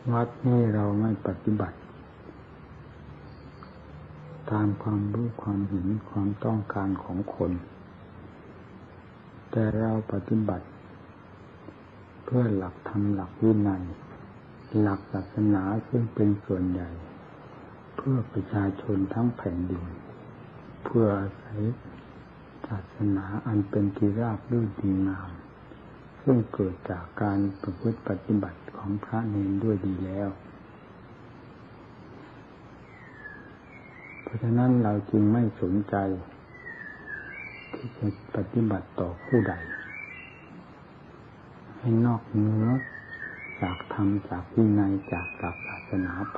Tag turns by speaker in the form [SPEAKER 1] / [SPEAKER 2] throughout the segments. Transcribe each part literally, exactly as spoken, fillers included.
[SPEAKER 1] วัดนี้เราไม่ปฏิบัติตามความรู้ความเห็นความต้องการของคนแต่เราปฏิบัติเพื่อหลักธรรมหลักวินัยหลักศาสนาซึ่งเป็นส่วนใหญ่เพื่อประชาชนทั้งแผ่นดินเพื่ออาศัยศาสนาอันเป็นที่ราบรื่นดีงามซึ่งเกิดจากการประพฤติปฏิบัติของพระเนรด้วยดีแล้วเพราะฉะนั้นเราจึงไม่สนใจที่จะปฏิบัติต่อผู้ใดให้นอกเหนือจากธรรมจากวินัยจากหลักศาสนาไป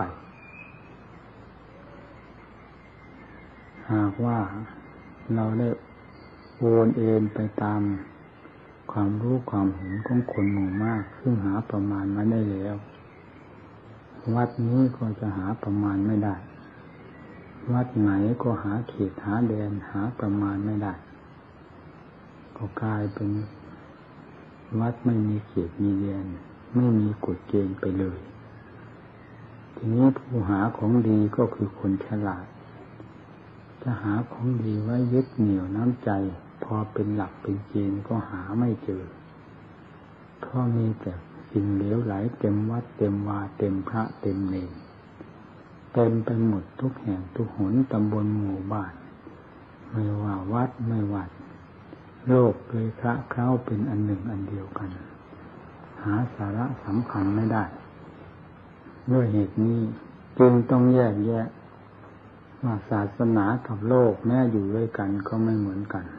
[SPEAKER 1] หากว่าเราได้โอนเอ็นไปตามความรู้ความเห็นของคนหมู่มากซึ่งหาประมาณไม่ได้แล้ววัดนี้ก็จะหาประมาณไม่ได้วัดไหนก็หาเขตหาแดนหาประมาณไม่ได้ก็กลายเป็นวัดไม่มีเขตมีแดนไม่มีกฎเกณฑ์ไปเลยทีนี้ผู้หาของดีก็คือคนฉลาดจะหาของดีไว้ยึดเหนี่ยวน้ำใจพอเป็นหลักเป็นเกณฑ์ก็หาไม่เจอเพราะมีแต่สิ่งเหลวไหลเต็มวัดเต็มวาเต็มพระเต็มเนรเต็มไปหมดทุกแห่งทุกหนตำบลหมู่บ้านไม่ว่าวัดไม่วัดโลกเลยพระเข้าเป็นอันหนึ่งอันเดียวกันหาสาระสำคัญไม่ได้ด้วยเหตุนี้จึงต้องแยกแยะว่าศาสนากับโลกแม้อยู่ด้วยกันก็ไม่เหมือนกัน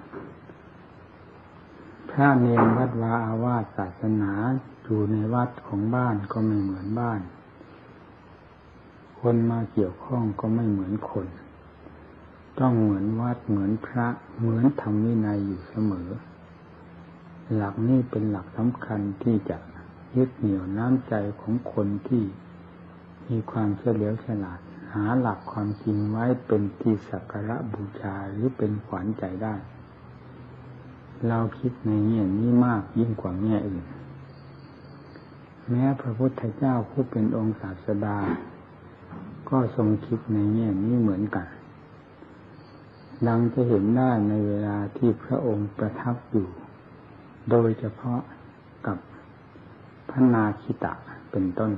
[SPEAKER 1] พระเนรวัดวาอาวาสศาสนาอยู่ในวัดของบ้านก็ไม่เหมือนบ้านคนมาเกี่ยวข้องก็ไม่เหมือนคนต้องเหมือนวัดเหมือนพระเหมือนธรรมวินัยอยู่เสมอหลักนี้เป็นหลักสำคัญที่จะยึดเหนี่ยวน้ำใจของคนที่มีความเฉลียวฉลาดหาหลักความจริงไว้เป็นที่สักการะบูชาหรือเป็นขวัญใจได้เราคิดในแง่นี้มากยิ่งกว่าแง่อื่นแม้พระพุทธเจ้าผู้เป็นองค์ศาสดาก็ทรงคิดในแง่นี้เหมือนกันดังจะเห็นได้ในเวลาที่พระองค์ประทับอยู่โดยเฉพาะกับพระนาคิตะเป็นต้น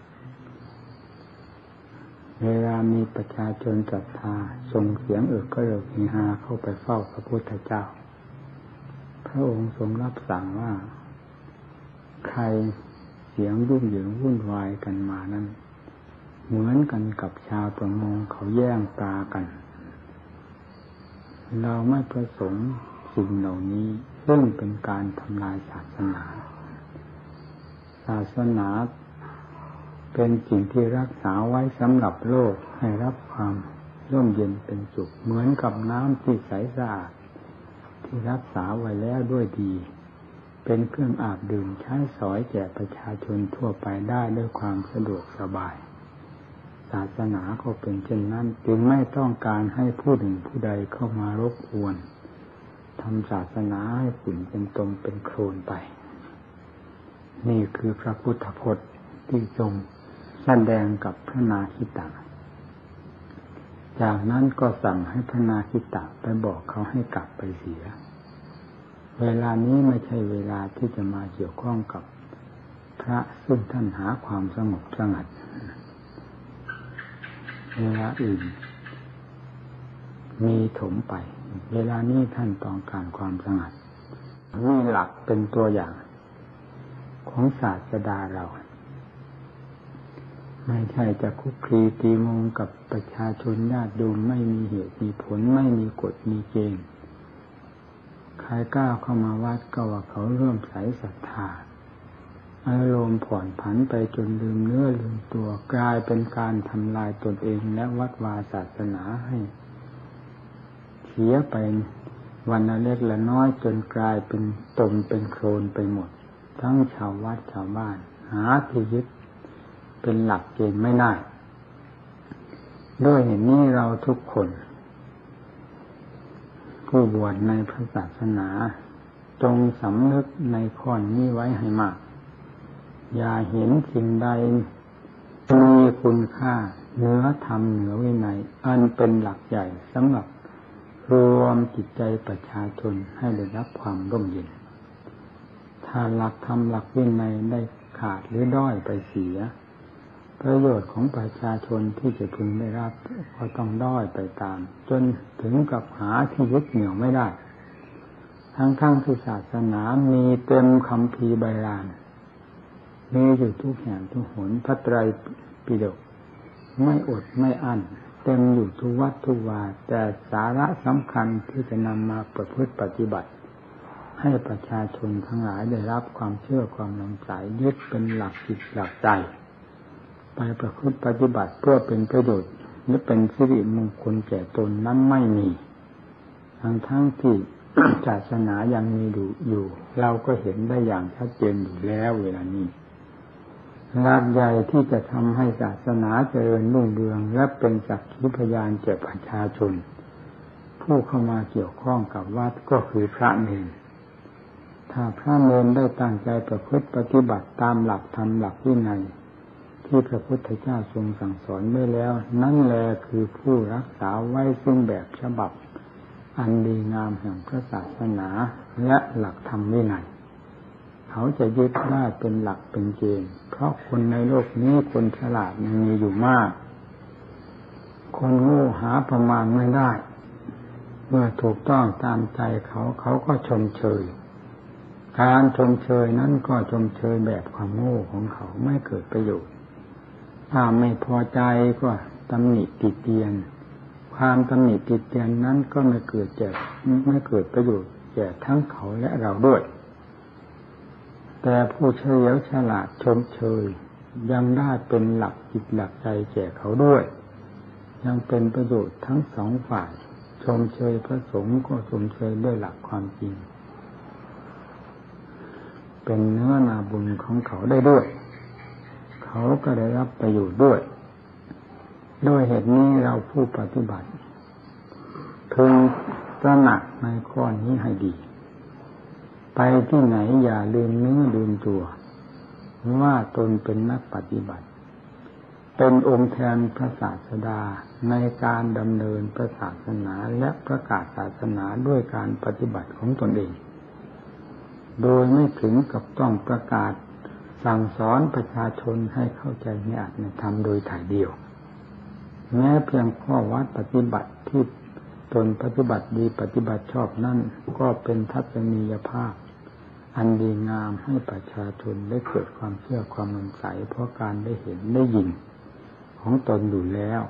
[SPEAKER 1] เวลามีประชาชนศรัทธาส่งเสียงเอิกกระเริกเฮฮาเข้าไปเฝ้าพระพุทธเจ้าพระองค์ทรงรับสั่งว่าใครเสียงยุ่งเหยิงวุ่นวายกันมานั้นเหมือนกันกับชาวประมงเขาแย่งปลากันเราไม่ประสงค์สิ่งเหล่านี้ซึ่งเป็นการทำลายศาสนาศาสนาเป็นสิ่งที่รักษาไว้สำหรับโลกให้รับความร่มเย็นเป็นสุขเหมือนกับน้ำที่ใสสะอาดที่รักษาไว้แล้วด้วยดีเป็นเครื่องอาบดื่มใช้สอยแก่ประชาชนทั่วไปได้ด้วยความสะดวกสบายศาสนาก็เป็นเช่นนั้นจึงไม่ต้องการให้ผู้หนึ่งผู้ใดเข้ามารบกวนทำศาสนาให้ฝุ่นเป็นตมเป็นโคลนไปนี่คือพระพุทธพจน์ที่ทรงแสดงกับพระนาคิตะจากนั้นก็สั่งให้พระนาคิตะไปบอกเขาให้กลับไปเสียเวลานี้ไม่ใช่เวลาที่จะมาเกี่ยวข้องกับพระซึ่งท่านหาความสงบสงัดเวลาอื่นมีถมไปเวลานี้ท่านต้องการความสงัดนี่หลักเป็นตัวอย่างของศาสดาเราไม่ใช่จะคุกคีตีมงกับประชาชนญาติโยมไม่มีเหตุมีผลไม่มีกฎมีเกณฑ์ใครกล้าเข้ามาวัดก็ว่าเขาเริ่มใสศรัทธาอารมณ์ผ่อนผันไปจนลืมเนื้อลืมตัวกลายเป็นการทำลายตนเองและวัดวาศาสนาให้เสียไปวันละเล็กละน้อยจนกลายเป็นตมเป็นโคลนไปหมดทั้งชาววัดชาวบ้านหาที่ยึดเป็นหลักเกณฑ์ไม่ได้ด้วยเหตุนี้เราทุกคนผู้บวชในพระศาสนาจงสำนึกในข้อนี้ไว้ให้มากอย่าเห็นสิ่งใดคุณค่าเหนือธรรมเหนือวินัยอันเป็นหลักใหญ่สำหรับรวมจิตใจประชาชนให้ได้รับความร่มเย็นถ้าหลักธรรมหลักวินัยได้ขาดหรือด้อยไปเสียประโยชน์ของประชาชนที่จะพึงได้รับก็ต้องด้อยไปตามจนถึงกับหาที่ยึดเหนี่ยวไม่ได้ทั้งๆที่ศาสนามีเต็มคัมภีร์ไบราณมีอยู่ทุกแห่งทุกหนพระไตรปิฎกไม่อดไม่อั้นเต็มอยู่ทุกวัดทุกวาแต่สาระสำคัญที่จะนำมาประพฤติปฏิบัติให้ประชาชนทั้งหลายได้รับความเชื่อความนำใสยึดเป็นหลักจิตหลักใจไปประพฤติปฏิบัติเพื่อเป็นประโยชน์หรือเป็นสิริมงคลแก่ตนนั้นไม่มีทั้งทั้งที่ ศาสนายังมีอยู่เราก็เห็นได้อย่างชัดเจนอยู่แล้วเวลานี้หลักใหญ่ที่จะทำให้ศาสนาเจริญรุ่งเรืองและเป็นสักขีพยานแก่ประชาชนผู้เข้ามาเกี่ยวข้องกับวัดก็คือพระเนรถ้าพระเนรได้ตั้งใจประพฤติปฏิบัติตามหลักธรรมหลักวินัยที่พระพุทธเจ้าทรงสั่งสอนไว้แล้วนั่นแหละคือผู้รักษาไว้ซึ่งแบบฉบับอันดีงามแห่งพระศาสนาและหลักธรรมวินัยเขาจะยึดได้เป็นหลักเป็นเกณฑ์เพราะคนในโลกนี้คนฉลาดยังมีอยู่มากคนโง่หาประมาณไม่ได้เมื่อถูกต้องตามใจเขาเขาก็ชมเชยการชมเชยนั้นก็ชมเชยแบบความโง่ของเขาไม่เกิดประโยชน์ถ้าไม่พอใจก็ตำหนิติเตียนความตำหนิติเตียนนั้นก็ไม่เกิดแก่ไม่เกิดประโยชน์แก่ทั้งเขาและเราด้วยแต่ผู้เฉลียวฉลาดชมเชยยังได้เป็นหลักจิตหลักใจแก่เขาด้วยยังเป็นประโยชน์ทั้งสองฝ่ายชมเชยพระสงฆ์ก็ชมเชยด้วยหลักความจริงเป็นเนื้อนาบุญของเขาได้ด้วยเขาก็ได้รับประโยชน์ด้วยด้วยเหตุนี้เราผู้ปฏิบัติพึงตระหนักในข้อนี้ให้ดีไปที่ไหนอย่าลืมเนื้อลืมตัวว่าตนเป็นนักปฏิบัติเป็นองค์แทนพระศาสดาในการดำเนินพระศาสนาและประกาศศาสนาด้วยการปฏิบัติของตนเองโดยไม่ถึงกับต้องประกาศสั่งสอนประชาชนให้เข้าใจในอัตในธรรมโดยถ่ายเดียวแม้เพียงข้อวัดปฏิบัติที่ตนปฏิบัติดีปฏิบัติชอบนั่นก็เป็นทัศนียภาพอันดีงามให้ประชาชนได้เกิดความเชื่อความมั่นใจเพราะการได้เห็นได้ยินของตนอยู่แล้ว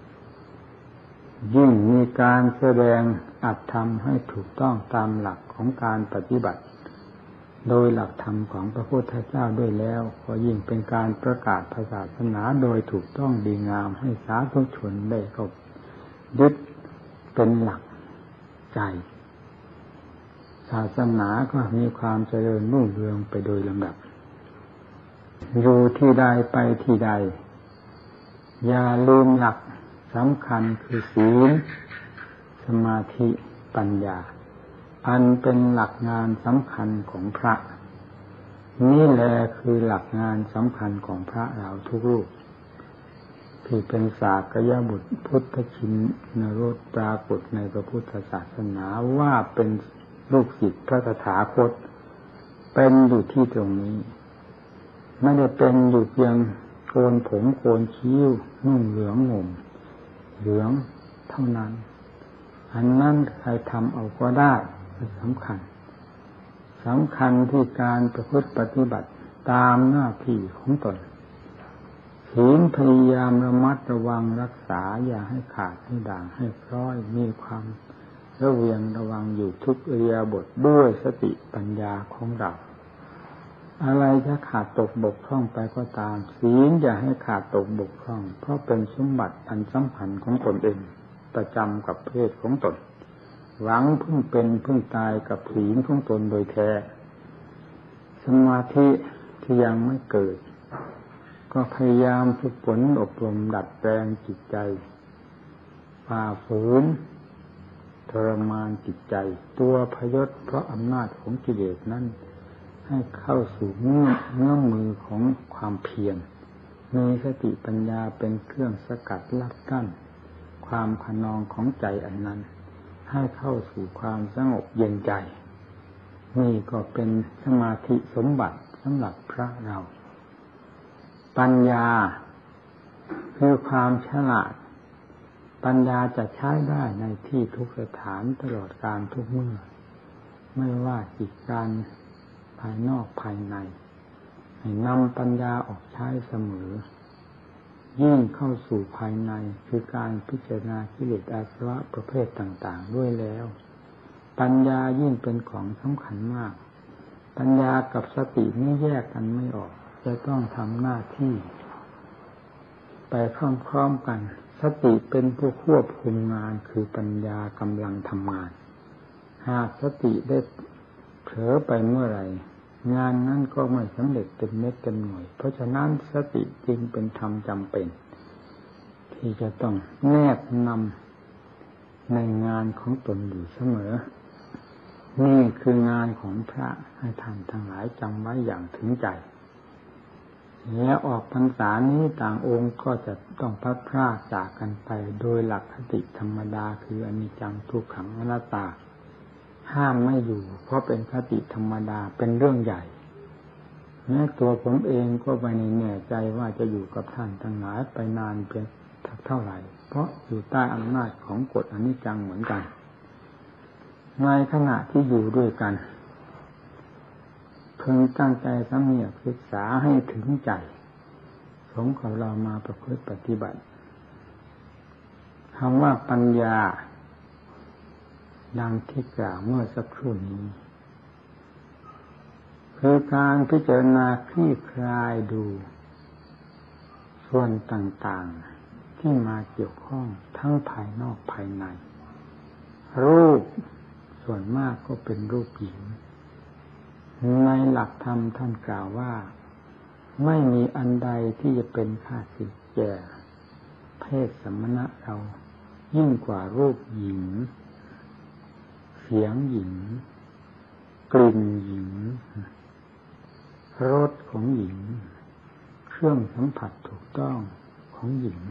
[SPEAKER 1] ยิ่งมีการแสดงอัตธรรมให้ถูกต้องตามหลักของการปฏิบัติโดยหลักธรรมของพระพุทธเจ้าด้วยแล้วก็ยิ่งเป็นการประกาศศาสนาโดยถูกต้องดีงามให้สาธุชนได้เข้ายึดเป็นหลักใจศาสนาก็มีความเจริญรุ่งเรืองไปโดยลำดับอยู่ที่ใดไปที่ใดอย่าลืมหลักสำคัญคือศีลสมาธิปัญญาอันเป็นหลักงานสำคัญของพระนี่แหละคือหลักงานสำคัญของพระเราทุกรูปที่เป็นสากยบุตรพุทธชินราชปรากฏในพระพุทธศาสนาว่าเป็นลูกศิษย์พระตถาคตเป็นอยู่ที่ตรงนี้ไม่ได้เป็นอยู่เพียงโกนผมโกนคิ้วนุ่งเหลืองห่มเหลืองเท่านั้นอันนั้นใครทำเอาก็ได้สำคัญสำคัญที่การประพฤติปฏิบัติตามหน้าที่ของตนศีลพยายามระมัดระวังรักษาอย่าให้ขาดให้ด่างให้พร้อยมีความระเวียงระวังอยู่ทุกอิริยาบถด้วยสติปัญญาของเราอะไรจะขาดตกบกพร่องไปก็ตามศีลอย่าให้ขาดตกบกพร่องเพราะเป็นสมบัติอันสำคัญของตนเองประจำกับเพศของตนหวังพึ่งเป็นพึ่งตายกับศีลของตนโดยแท้สมาธิที่ยังไม่เกิดก็พยายามฝึกฝนอบรมดัดแปลงจิตใจฝ่าฝืนทรมานจิตใจตัวพยศเพราะอำนาจของกิเลสนั้นให้เข้าสู่เนื้อเนื้อมือของความเพียรมีสติปัญญาเป็นเครื่องสกัดลัดกั้นความขนองของใจอันนั้นให้เข้าสู่ความสงบเย็นใจนี่ก็เป็นสมาธิสมบัติสำหรับพระเราปัญญาคือความฉลาดปัญญาจะใช้ได้ในที่ทุกสถานตลอดกาลทุกเมื่อไม่ว่ากิจการภายนอกภายในให้นำปัญญาออกใช้เสมอยิ่งเข้าสู่ภายในคือการพิจารณากิเลสอาสวะประเภทต่างๆด้วยแล้วปัญญายิ่งเป็นของสำคัญมากปัญญากับสตินี่แยกกันไม่ออกจะต้องทำหน้าที่ไปพร้อมๆกันสติเป็นผู้ควบคุมงานคือปัญญากำลังทำงานหากสติได้เผลอไปเมื่อไหร่งานนั้นก็ไม่สำเร็จเต็มเม็ดเต็มหน่วยเพราะฉะนั้นสติจึงเป็นธรรมจำเป็นที่จะต้องแนบนำในงานของตนอยู่เสมอนี่คืองานของพระให้ท่านทั้งหลายจำไว้อย่างถึงใจและออกพรรษานี้ต่างองค์ก็จะต้องพลัดพรากจากกันไปโดยหลักคติธรรมดาคืออนิจจังทุกขังอนัตตาห้ามไม่อยู่เพราะเป็นคติธรรมดาเป็นเรื่องใหญ่แม้ตัวผมเองก็ไม่แน่ใจว่าจะอยู่กับท่านทั้งหลายไปนานเพียงเท่าไหร่เพราะอยู่ใต้อำนาจของกฎอนิจจังเหมือนกันในขณะที่อยู่ด้วยกันพึงตั้งใจสำเนียกศึกษาให้ถึงใจสมกับเรามาประพฤติปฏิบัติคำว่าปัญญาดังที่กล่าวเมื่อสักครู่นี้คือการพิจารณาคลี่คลายดูส่วนต่างๆที่มาเกี่ยวข้องทั้งภายนอกภายในรูปส่วนมากก็เป็นรูปหญิงในหลักธรรมท่านกล่าวว่าไม่มีอันใดที่จะเป็นข้าศึกแก่เพศสมณะเรายิ่งกว่ารูปหญิงเสียงหญิงกลิ่นหญิงรสของหญิงเครื่องสัมผัสถูกต้องของหญิง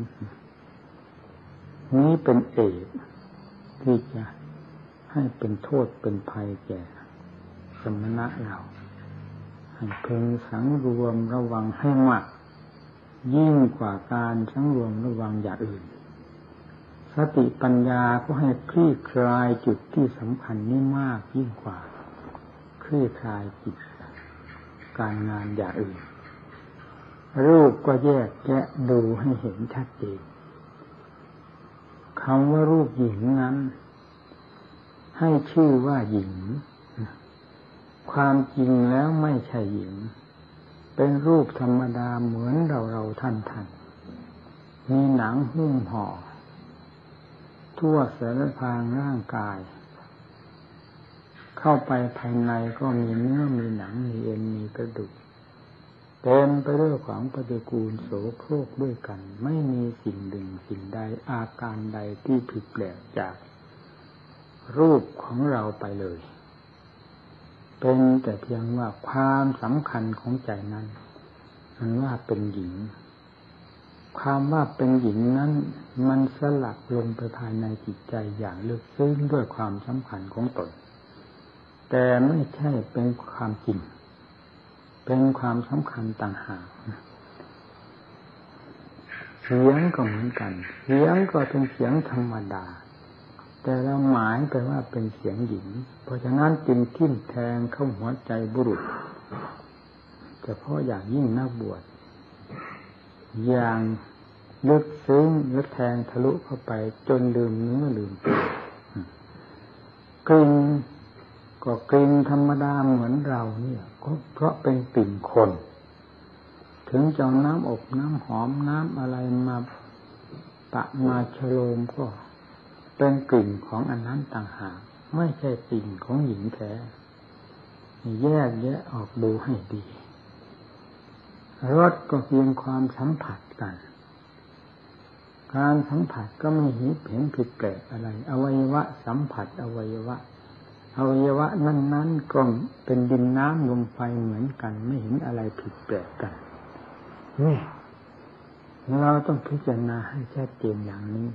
[SPEAKER 1] นี้เป็นเอกที่จะให้เป็นโทษเป็นภัยแก่สมณะเราให้พึงสังรวมระวังให้มากยิ่งกว่าการสังรวมระวังอย่างอื่นสติปัญญาก็ให้คลี่คลายจุดที่สำคัญนี้มากยิ่งกว่าคลี่คลายจิตการงานอย่างอื่นรูปก็แยกแยะดูให้เห็นชัดเจนคำว่ารูปหญิงนั้นให้ชื่อว่าหญิงความจริงแล้วไม่ใช่หญิงเป็นรูปธรรมดาเหมือนเราเราท่านท่านมีหนังหุ้มห่อทั่วสารพางร่างกายเข้าไปภายในก็มีเนื้อมีหนังมีเอ็นมีกระดูกเต็มไปด้วยของปฏิกูลโสโครกด้วยกันไม่มีสิ่งหนึ่งสิ่งใดอาการใดที่ผิดแปลกจากรูปของเราไปเลยเป็นแต่เพียงว่าความสำคัญของใจนั้นมันว่าเป็นหญิงความว่าเป็นหญิงนั้นมันสลักลงไปภายในจิตใจอย่างลึกซึ้งด้วยความสำคัญของตนแต่ไม่ใช่เป็นความจริงเป็นความสำคัญต่างหากเสียงก็เหมือนกันเสียงก็เป็นเสียงธรรมดาแต่เราหมายไปว่าเป็นเสียงหญิงเพราะฉะนั้นจึงทิ่มแทงเข้าหัวใจบุรุษเฉพาะอย่างยิ่งนักบวชอย่างลึกซึ้งและแทงทะลุเข้าไปจนลืมเนื้อลืมตัวกลิ่นก็กลิ่นธรรมดาเหมือนเราเนี่ยก็เพราะเป็นกลิ่นคนถึงจะเอาน้ำอบน้ำหอมน้ำอะไรมาปะมาฉโลมก็เป็นกลิ่นของอันนั้นต่างหากไม่ใช่กลิ่นของหญิงแท้แยกแยะออกดูให้ดีรสก็เพียงความสัมผัสกันการสัมผัสก็ไม่เห็นผิดแปลกอะไรอวัยวะสัมผัสอวัยวะอวัยวะนั้นๆก็เป็นดินน้ำลมไฟเหมือนกันไม่เห็นอะไรผิดแปลกกันนี่เราต้องพิจารณาให้ชัดเจนอย่างนี้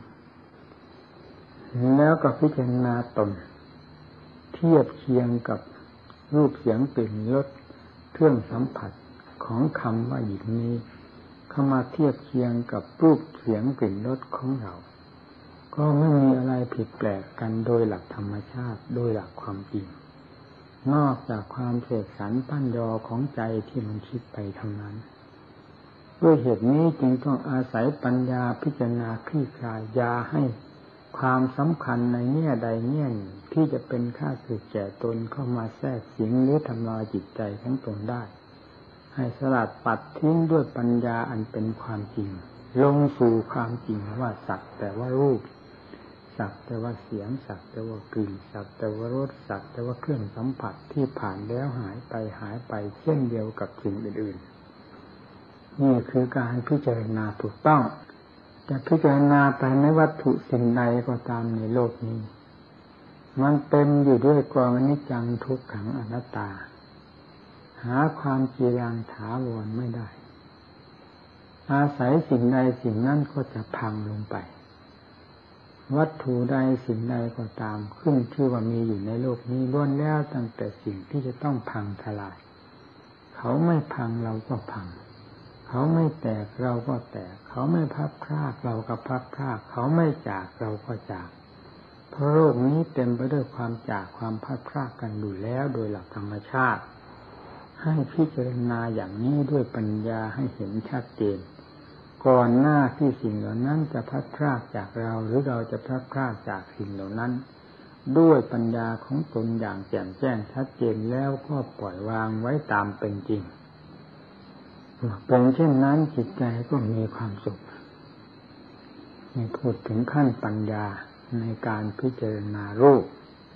[SPEAKER 1] แล้วก็พิจารณาตนเทียบเคียงกับรูปเสียงกลิ่นรสเครื่องสัมผัสของคำว่าหญิงนี้เข้ามาเทียบเคียงกับรูปเสียงกลิ่นรสของเราก็ไม่มีอะไรผิดแปลกกันโดยหลักธรรมชาติโดยหลักความจริงนอกจากความเสกสรรปั้นยอของใจที่มันคิดไปเท่านั้นด้วยเหตุนี้จึงต้องอาศัยปัญญาพิจารณาคลี่คลายยาให้ความสำคัญในแง่ใดแง่หนึ่งที่จะเป็นค่าสึกแก่ตนเข้ามาแทรกสิงหรือทำลายจิตใจของตนได้ให้สลัดปัดทิ้งด้วยปัญญาอันเป็นความจริงลงสู่ความจริงว่าสักแต่ว่ารูปสักแต่ว่าเสียงสักแต่ว่ากลิ่นสักแต่ว่ารสสักแต่ว่าเครื่องสัมผัสที่ผ่านแล้วหายไปหายไปเช่นเดียวกับสิ่งอื่นๆนี่คือการพิจารณาถูกต้องจะพิจารณาไปในวัตถุสิ่งใดก็ตามในโลกนี้มันเต็มอยู่ด้วยกองอนิจจังทุกขังอนัตตาหาความจีรังถาวรไม่ได้อาศัยสิ่งใดสิ่งนั้นก็จะพังลงไปวัตถุใดสิ่งใดก็ตามขึ้นชื่อว่ามีอยู่ในโลกนี้ล้วนแล้วตั้งแต่สิ่งที่จะต้องพังทลายเขาไม่พังเราก็พังเขาไม่แตกเราก็แตกเขาไม่พับพรากเราก็พับพรากเขาไม่จากเราก็จากเพราะโลกนี้เต็มไปด้วยความจากความพัดพรากกันอยู่แล้วโดยหลักธรรมชาติให้พิจารณาอย่างนี้ด้วยปัญญาให้เห็นชัดเจนก่อนหน้าที่สิ่งเหล่านั้นจะพัดพรากจากเราหรือเราจะพัดพรากจากสิ่งเหล่านั้นด้วยปัญญาของตนอย่างแจ่มแจ้งชัดเจนแล้วก็ปล่อยวางไว้ตามเป็นจริงเป็นเช่นนั้นจิตใจก็มีความสุขนี่พูดถึงขั้นปัญญาในการพิจารณารูป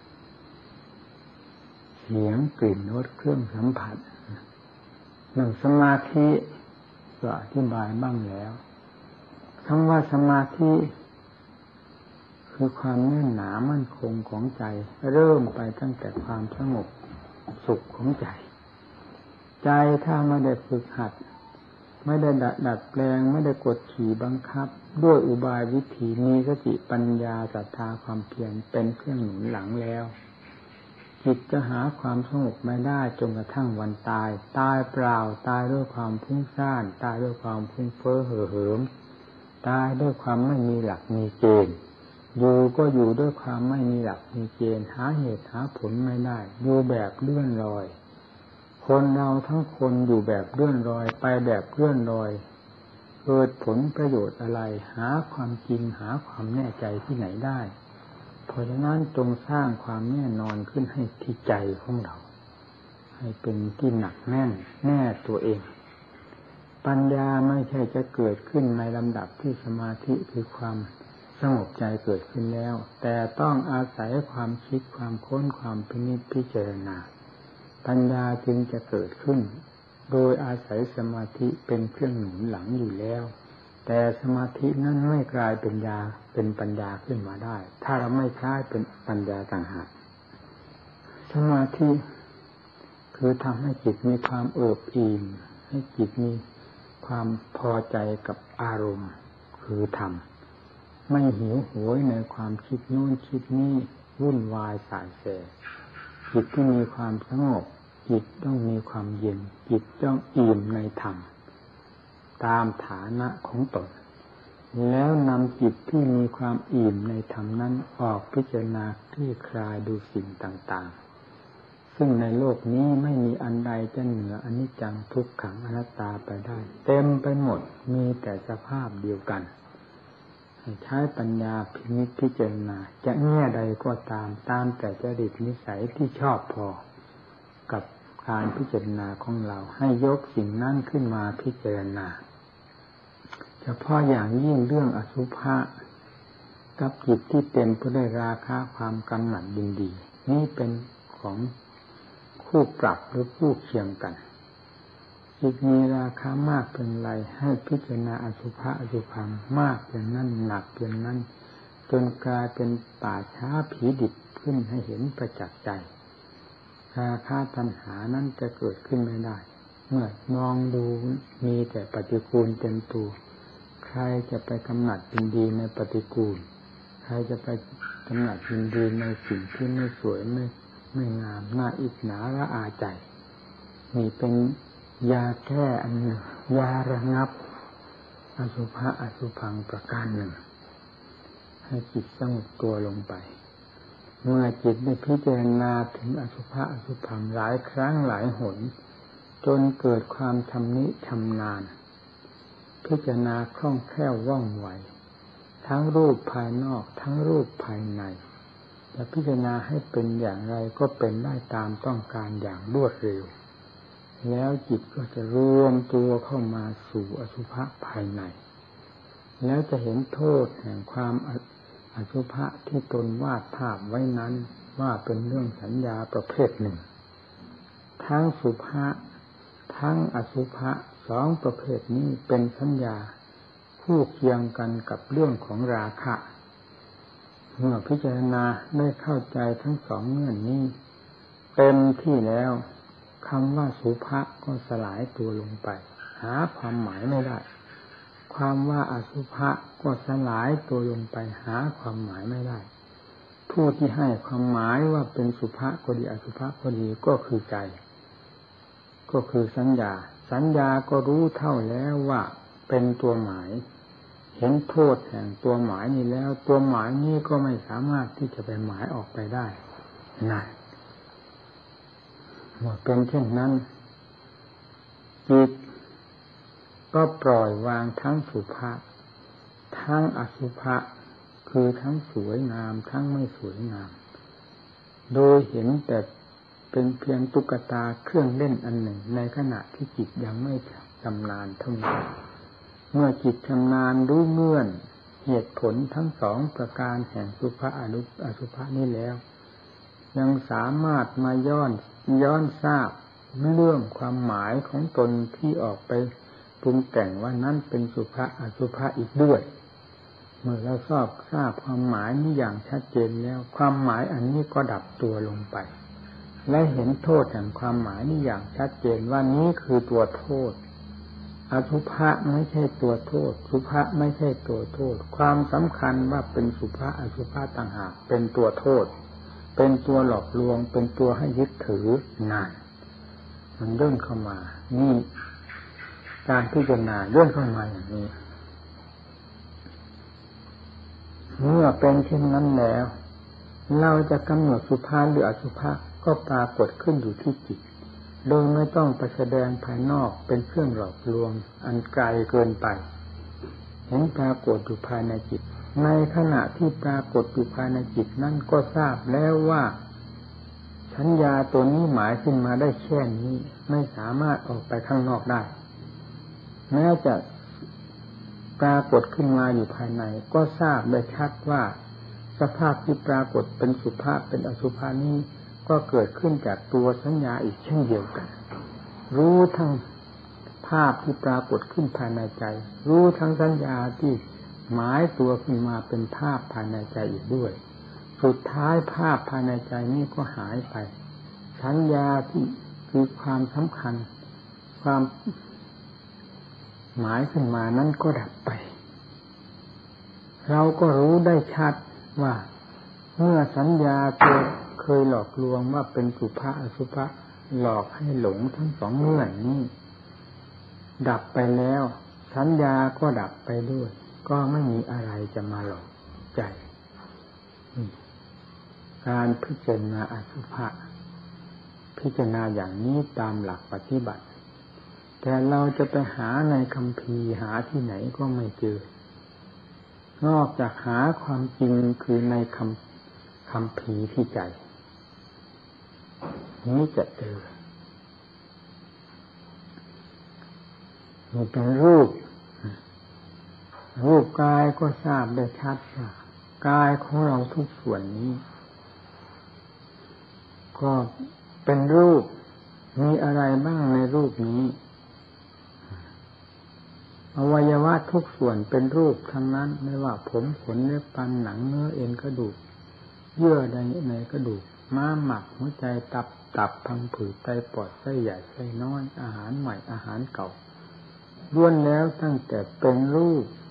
[SPEAKER 1] เสียงกลิ่นรสเครื่องสัมผัสหนึ่งสมาธิก็อธิบายบ้างแล้วคำว่าสมาธิคือความแน่นหนามั่นคงของใจเริ่มไปตั้งแต่ความสงบสุขของใจใจถ้าไม่ได้ฝึกหัดไม่ได้ดัดดัดแปลงไม่ได้กดขี่บังคับด้วยอุบายวิธีมีสติปัญญาศรัทธาความเพียรเป็นเครื่องหนุนหลังแล้วจิตจะหาความสงบไม่ได้จนกระทั่งวันตายตายเปล่าตายด้วยความพุ่งซ่านตายด้วยความพุ่งเฟ้อเห่อเหิมตายด้วยความไม่มีหลักมีเกณฑ์อยู่ก็อยู่ด้วยความไม่มีหลักมีเกณฑ์หาเหตุหาผลไม่ได้อยู่แบบเลื่อนลอยคนเราทั้งคนอยู่แบบเลื่อนลอยไปแบบเลื่อนลอยเกิดผลประโยชน์อะไรหาความจริงหาความแน่ใจที่ไหนได้เพราะฉะนั้นจงสร้างความแน่นอนขึ้นให้ที่ใจของเราให้เป็นที่หนักแน่นแน่ตัวเองปัญญาไม่ใช่จะเกิดขึ้นในลำดับที่สมาธิคือความสงบใจเกิดขึ้นแล้วแต่ต้องอาศัยความคิดความค้นความพินิจพิจารณาปัญญาจึงจะเกิดขึ้นโดยอาศัยสมาธิเป็นเครื่องหนุนหลังอยู่แล้วแต่สมาธินั้นไม่กลายเป็นญาเป็นปัญญาขึ้นมาได้ถ้าเราไม่ใช้เป็นปัญญาต่างหากสมาธิคือทำให้จิตมีความเอิบอิ่มให้จิตมีความพอใจกับอารมณ์คือธรรมไม่หิวโหยในความคิดโน้นคิดนี้วุ่นวายสายแสจิตที่มีความสงบจิตต้องมีความเย็นจิตต้องอิ่มในธรรมตามฐานะของตนแล้วนำจิตที่มีความอิ่มในธรรมนั้นออกพิจารณาคลี่คลายดูสิ่งต่างๆซึ่งในโลกนี้ไม่มีอันใดจะเหนืออนิจจังทุกขังอนัตตาไปได้เต็มไปหมดมีแต่สภาพเดียวกันใช้ปัญญาพินิจพิจารณาจะแง่ใดก็ตามตามแต่จริตนิสัยที่ชอบพอกับการพิจารณาของเราให้ยกสิ่งนั้นขึ้นมาพิจารณาเฉพาะอย่างยิ่งเรื่องอสุภะกับจิตที่เต็มไปด้วยราคะความกำหนัดยินดีนี่เป็นของคู่ปรับหรือคู่เคียงกันจิตมีราคะมากเป็นไรให้พิจารณาอสุภะอสุภังมากเพียงนั้นหนักเพียงนั้นจนกลายเป็นป่าช้าผีดิบขึ้นให้เห็นประจักษ์ใจราคะตัณหานั้นจะเกิดขึ้นไม่ได้เมื่อมองดูมีแต่ปฏิกูลเต็มตัวครจะไปกำหนัดยินดีในปฏิกูลใครจะไปกำหนัดยินดีในสิ่งที่ไม่สวยไม่ไม่งามน่าอิจฉาละอาใจนี่เป็นยาแก้อันหนึ่งยาระงับอสุภะอสุภังประการหนึ่งให้จิตสงบตัวลงไปเมื่อจิตได้พิจารณาถึงอสุภะอสุภังหลายครั้งหลายหนจนเกิดความชำนิชำนาญพิจารณาคล่องแคล่วว่องไวทั้งรูปภายนอกทั้งรูปภายในจะพิจารณาให้เป็นอย่างไรก็เป็นได้ตามต้องการอย่างรวดเร็วแล้วจิตก็จะรวมตัวเข้ามาสู่อสุภะภายในแล้วจะเห็นโทษแห่งความอสุภะที่ตนวาดภาพไว้นั้นว่าเป็นเรื่องสัญญาประเภทหนึ่งทั้งสุภะทั้งอสุภะสองประเภทนี้เป็นสัญญาคู่เคียงกันกับเรื่องของราคะเมื่อพิจารณาได้เข้าใจทั้งสองเงื่อนนี้เต็มที่แล้วคำว่าสุภะก็สลายตัวลงไปหาความหมายไม่ได้ความว่าอสุภะก็สลายตัวลงไปหาความหมายไม่ได้ผู้ที่ให้ความหมายว่าเป็นสุภะก็ดีอสุภะก็ดีก็คือใจก็คือสัญญาสัญญาก็รู้เท่าแล้วว่าเป็นตัวหมายเห็นโทษแห่งตัวหมายนี้แล้วตัวหมายนี้ก็ไม่สามารถที่จะไปหมายออกไปได้นั่นเมื่อเป็นเช่นนั้นจิตก็ปล่อยวางทั้งสุภะทั้งอสุภะคือทั้งสวยงามทั้งไม่สวยงามโดยเห็นแต่เป็นเพียงตุ๊กตาเครื่องเล่นอันหนึ่งในขณะที่จิตยังไม่ชำนาญเท่านั้นเมื่อจิตชำนาญรู้เงื่อนเหตุผลทั้งสองประการแห่งสุภะอสุภะนี้แล้วยังสามารถมาย้อนย้อนทราบเรื่องความหมายของตนที่ออกไปปรุงแต่งว่านั้นเป็นสุภะอสุภะอีกด้วยเมื่อเราทราบทราบความหมายนี้อย่างชัดเจนแล้วความหมายอันนี้ก็ดับตัวลงไปและเห็นโทษแห่งความหมายนี้อย่างชัดเจนว่านี้คือตัวโทษอสุภะไม่ใช่ตัวโทษสุภะไม่ใช่ตัวโทษความสำคัญว่าเป็นสุภะอสุภะต่างหากเป็นตัวโทษเป็นตัวหลอกลวงเป็นตัวให้ยึดถือนั่นมันเดินเข้ามานี่การพิจารณาเดินเข้ามาอย่างนี้เมื่อเป็นเช่นนั้นแล้วเราจะกำหนดสุภาหรืออสุภะก็ปรากฏขึ้นอยู่ที่จิตโดยไม่ต้องไปแสดงภายนอกเป็นเครื่องหลอกลวงอันไกลเกินไปเห็นปรากฏอยู่ภายในจิตในขณะที่ปรากฏอยู่ภายในจิตนั่นก็ทราบแล้วว่าสัญญาตัวนี้หมายขึ้นมาได้แค่นี้ไม่สามารถออกไปข้างนอกได้แม้จะปรากฏขึ้นมาอยู่ภายในก็ทราบได้ชัดว่าสภาพที่ปรากฏเป็นสุภาพเป็นอสุภานี้ก็เกิดขึ้นจากตัวสัญญาอีกเช่นเดียวกันรู้ทั้งภาพที่ปรากฏขึ้นภายในใจรู้ทั้งสัญญาที่หมายตัวขึ้นมาเป็นภาพภายในใจอีกด้วยสุดท้ายภาพภายในใจนี้ก็หายไปสัญญาที่คือความสำคัญความหมายขึ้นมานั้นก็ดับไปเราก็รู้ได้ชัดว่าเมื่อสัญญาตัวเคยหลอกลวงว่าเป็นสุภะอสุภะหลอกให้หลงทั้งสองเงื่อนนี้ดับไปแล้วสัญญาก็ดับไปด้วยก็ไม่มีอะไรจะมาหลอกใจการพิจารณาอสุภะพิจารณาอย่างนี้ตามหลักปฏิบัติแต่เราจะไปหาในคัมภีร์หาที่ไหนก็ไม่เจอนอกจากหาความจริงคือในคำคัมภีร์ที่ใจนี้จะเจอมันเป็นรูปรูปกายก็ทราบได้ชัดว่ากายของเราทุกส่วนนี้ก็เป็นรูปมีอะไรบ้างในรูปนี้อวัยวะทุกส่วนเป็นรูปทั้งนั้นไม่ว่าผมขนเล็บฟันหนังเนื้อเอ็นกระดูกเยื่อใดในกระดูกม้ามหมักหัวใจตับตับพังผืดไตปอดไส้ใหญ่ไส้น้อยอาหารใหม่อาหารเก่าล้วนแล้วตั้งแต่เป็นรูป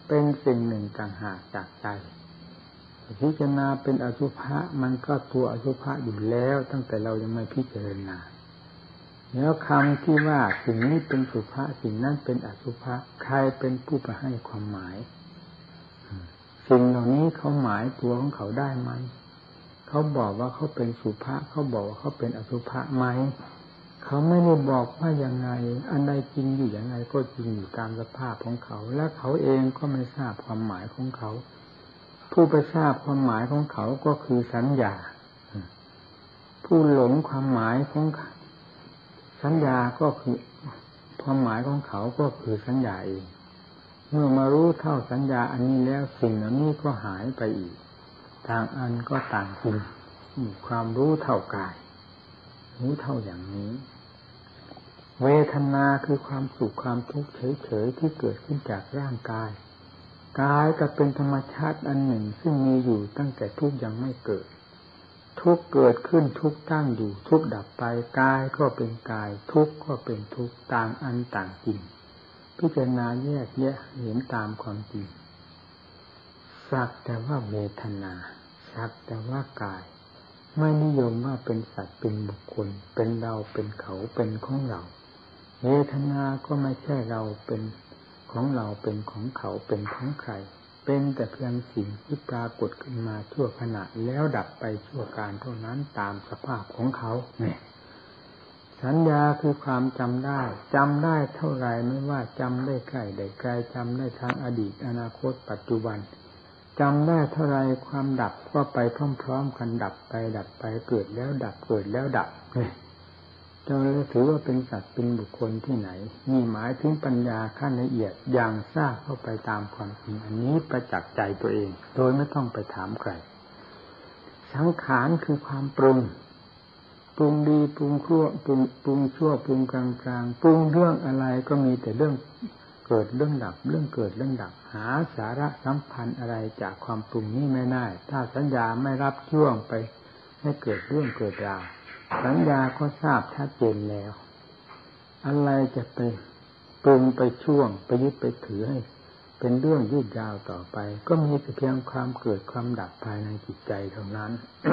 [SPEAKER 1] เป็นสิ่งหนึ่งต่างหากจากใจพิจารณาเป็นอสุภะมันก็ตัวอสุภะอยู่แล้วตั้งแต่เรายังไม่พิจารณาแล้วคำที่ว่าสิ่งนี้เป็นสุภะสิ่งนั้นเป็นอสุภะใครเป็นผู้ไปให้ความหมายสิ่งเหล่านี้เขาหมายตัวของเขาได้ไหมเขาบอกว่าเขาเป็นสุภะเขาบอกว่าเขาเป็นอสุภะไหมเขาไม่ได้บอกว่ายังไงอันใดจริงอยู่อย่างไรก็จริงอยู่ตามสภาพของเขาและเขาเองก็ไม่ทราบความหมายของเขาผู้ไปทราบความหมายของเขาก็คือสัญญาผู้หลงความหมายของสัญญาก็คือความหมายของเขาก็คือสัญญาเองเมื่อมารู้เท่าสัญญาอันนี้แล้วสิ่งเหล่านี้ก็หายไปอีกต่างอันก็ต่างจริงความรู้เท่ากายรู้เท่าอย่างนี้เวทนาคือความสุขความทุกข์เฉยๆที่เกิดขึ้นจากร่างกายกายก็เป็นธรรมชาติอันหนึ่งซึ่งมีอยู่ตั้งแต่ทุกข์ยังไม่เกิดทุกข์เกิดขึ้นทุกข์ตั้งอยู่ทุกข์ดับไปกายก็เป็นกายทุกข์ก็เป็นทุกข์ต่างอันต่างจริงพิจารณาแยกแยะเห็นตามความจริงสักแต่ว่าเวทนาสักแต่ว่ากายไม่นิยมว่าเป็นสัตว์เป็นบุคคลเป็นเราเป็นเขาเป็นของเราเวทนาก็ไม่ใช่เราเป็นของเราเป็นของเขาเป็นของใครเป็นแต่เพียงสิ่งที่ปรากฏขึ้นมาชั่วขณะแล้วดับไปชั่วการเท่านั้นตามสภาพของเขาเนี่ยสัญญาคือความจำได้จำได้เท่าไรไม่ว่าจำได้ใกล้ได้ไกลจำได้ทั้งอดีตอนาคตปัจจุบันจำได้เท่าไรความดับก็ไปพร้อมๆกันดับไปดับไปเกิดแล้วดับเกิดแล้วดับเนี่ยจะถือว่าเป็นสัตว์เป็นบุคคลที่ไหนนี่หมายถึงปัญญาขั้นละเอียดอย่างทราบเข้าไปตามความจริงอันนี้ประจักษ์ใจตัวเองโดยไม่ต้องไปถามใครสังขารคือความปรุงปรุงดีปรุงชั่วปรุงปรุงชั่วปรุงกลางกลางปรุงเรื่องอะไรก็มีแต่เรื่องเกิดเรื่องดับเรื่องเกิดเรื่องดับหาสาระสำคัญอะไรจากความปรุงนี้ไม่ได้ถ้าสัญญาไม่รับช่วงไปให้เกิดเรื่องเกิดราวสัญญาก็ทราบชัดเจนแล้วอะไรจะไปปรุงไปช่วงไปยึดไปถือให้เป็นเรื่องยืดยาวต่อไปก็มีแต่เพียงความเกิดความดับภายในจิตใจเท่านั้น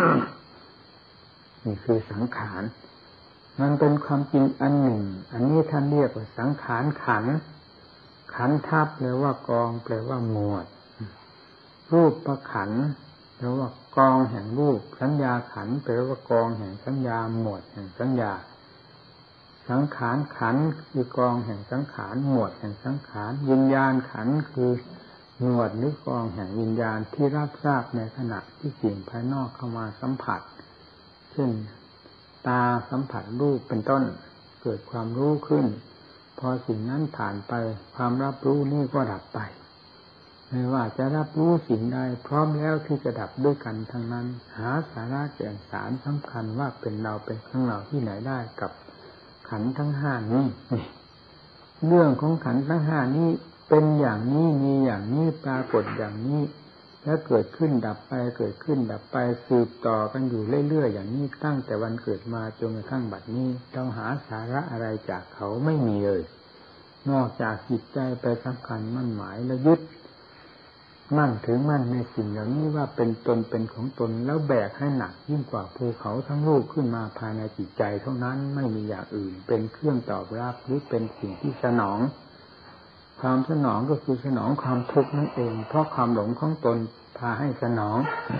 [SPEAKER 1] นี่คือสังขารมันเป็นความจริงอันหนึ่งอันนี้ท่านเรียกว่าสังขารขันธ์ขันธ์ทับแปลว่ากองแปลว่าหมวดรูปประขันธ์แปลว่ากองแห่งรูปสัญญาขันธ์แปลว่ากองแห่งสัญญาหมวดแห่งสัญญาสังขารขันธ์คือกองแห่งสังขารหมวดแห่งสังขารวิญญาณขันธ์คือหมวดหรือกองแห่งวิญญาณที่รับทราบในขณะที่สิ่งภายนอกเข้ามาสัมผัสเช่นตาสัมผัสรูปเป็นต้นเกิดความรู้ขึ้นพอสิ่งนั้นผ่านไปความรับรู้นี่ก็ดับไปไม่ว่าจะรับรู้สิ่งใดพร้อมแล้วที่จะดับด้วยกันทั้งนั้นหาสาระแก่นสารสำคัญว่าเป็นเราเป็นของเราที่ไหนได้กับขันธ์ทั้งห้านี้เรื่องของขันธ์ทั้งห้านี้เป็นอย่างนี้มีอย่างนี้ปรากฏอย่างนี้และเกิดขึ้นดับไปเกิดขึ้นดับไปสืบต่อกันอยู่เรื่อยๆอย่างนี้ตั้งแต่วันเกิดมาจนกระทั่งบัดนี้เราหาสาระอะไรจากเขาไม่มีเลยนอกจากจิตใจไปสำคัญมั่นหมายและยึดมั่นถือมั่นในสิ่งเหล่านี้ว่าเป็นตนเป็นของตนแล้วแบกให้หนักยิ่งกว่าภูเขาทั้งลูกขึ้นมาภายในจิตใจเท่านั้นไม่มีอย่างอื่นเป็นเครื่องตอบรับหรือเป็นสิ่งที่สนองความสนองก็คือสนองความทุกข์นั่นเองเพราะความหลงของตนพาให้สนอง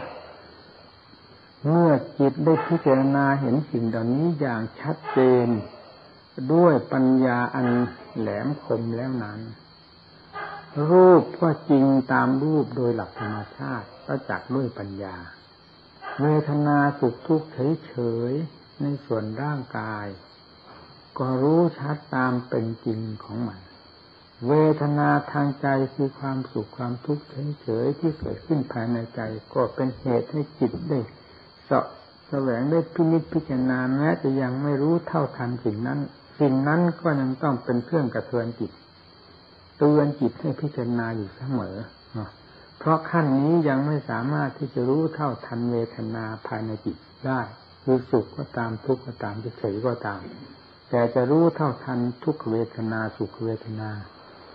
[SPEAKER 1] เมื่อจิตได้พิจารณาเห็นสิ่งเหล่านี้อย่างชัดเจนด้วยปัญญาอันแหลมคมแล้วนั้นรูปก็จริงตามรูปโดยหลักธรรมชาติประจักษ์ด้วยปัญญาเวทนาสุขทุกข์เฉยๆในส่วนร่างกายก็รู้ชัดตามเป็นจริงของมันเวทนาทางใจคือความสุขความทุกข์เฉยๆที่เกิดขึ้นภายในใจก็เป็นเหตุให้จิตได้เสาะแสวงได้พินิจพิจารณาแม้จะยังไม่รู้เท่าทันสิ่งนั้นสิ่งนั้นก็ยังต้องเป็นเครื่องกระเทือนจิตเตือนจิตให้พิจารณาอยู่เสมอเพราะขั้นนี้ยังไม่สามารถที่จะรู้เท่าทันเวทนาภายในจิตได้คือสุขก็ตามทุกข์ก็ตามเฉยๆก็ตามแต่จะรู้เท่าทันทุกขเวทนาสุขเวทนา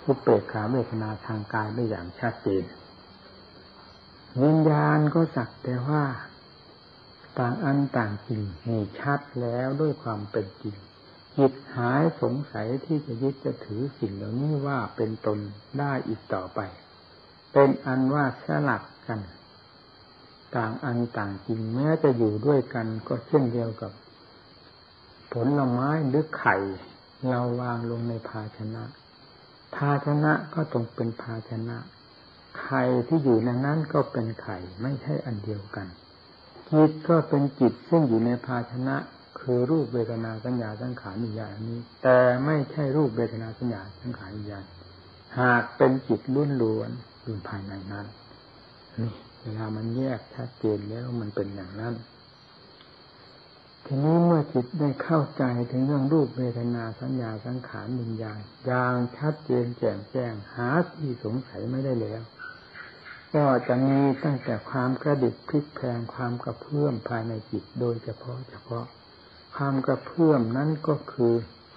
[SPEAKER 1] อุเบกขาเวทนาทางกายได้อย่างชัดเจนวิญญาณก็สักแต่ว่าต่างอันต่างจริงนี่ชัดแล้วด้วยความเป็นจริงจิตหายสงสัยที่จะยึดจะถือสิ่งเหล่านี้ว่าเป็นตนได้อีกต่อไปเป็นอันว่าสลับกันต่างอันต่างจริงแม้จะอยู่ด้วยกันก็เช่นเดียวกับผลไม้หรือไข่เราวางลงในภาชนะภาชนะก็ต้องเป็นภาชนะไข่ที่อยู่ในนั้นก็เป็นไข่ไม่ใช่อันเดียวกันจิตก็เป็นจิตซึ่งอยู่ในภาชนะคือรูปเวทนาสัญญาสังขารวิญญาณนี้แต่ไม่ใช่รูปเวทนาสัญญาสังขารวิญญาณหากเป็นจิตล้วนๆอยู่ภายในนั้นนี่เวลามันแยกชัดเจนแล้วมันเป็นอย่างนั้นทีนี้เมื่อจิตได้เข้าใจถึงเรื่องรูปเวทนาสัญญาสังขารวิญญาณอย่างชัดเจนแจ่มแจ้งหาที่สงสัยไม่ได้แล้วก็จะมีตั้งแต่ความกระดิกพลิกแพลงความกระเพื่อมภายในจิตโดยเฉพาะเฉพาะความกระเพื่อมนั้นก็คือ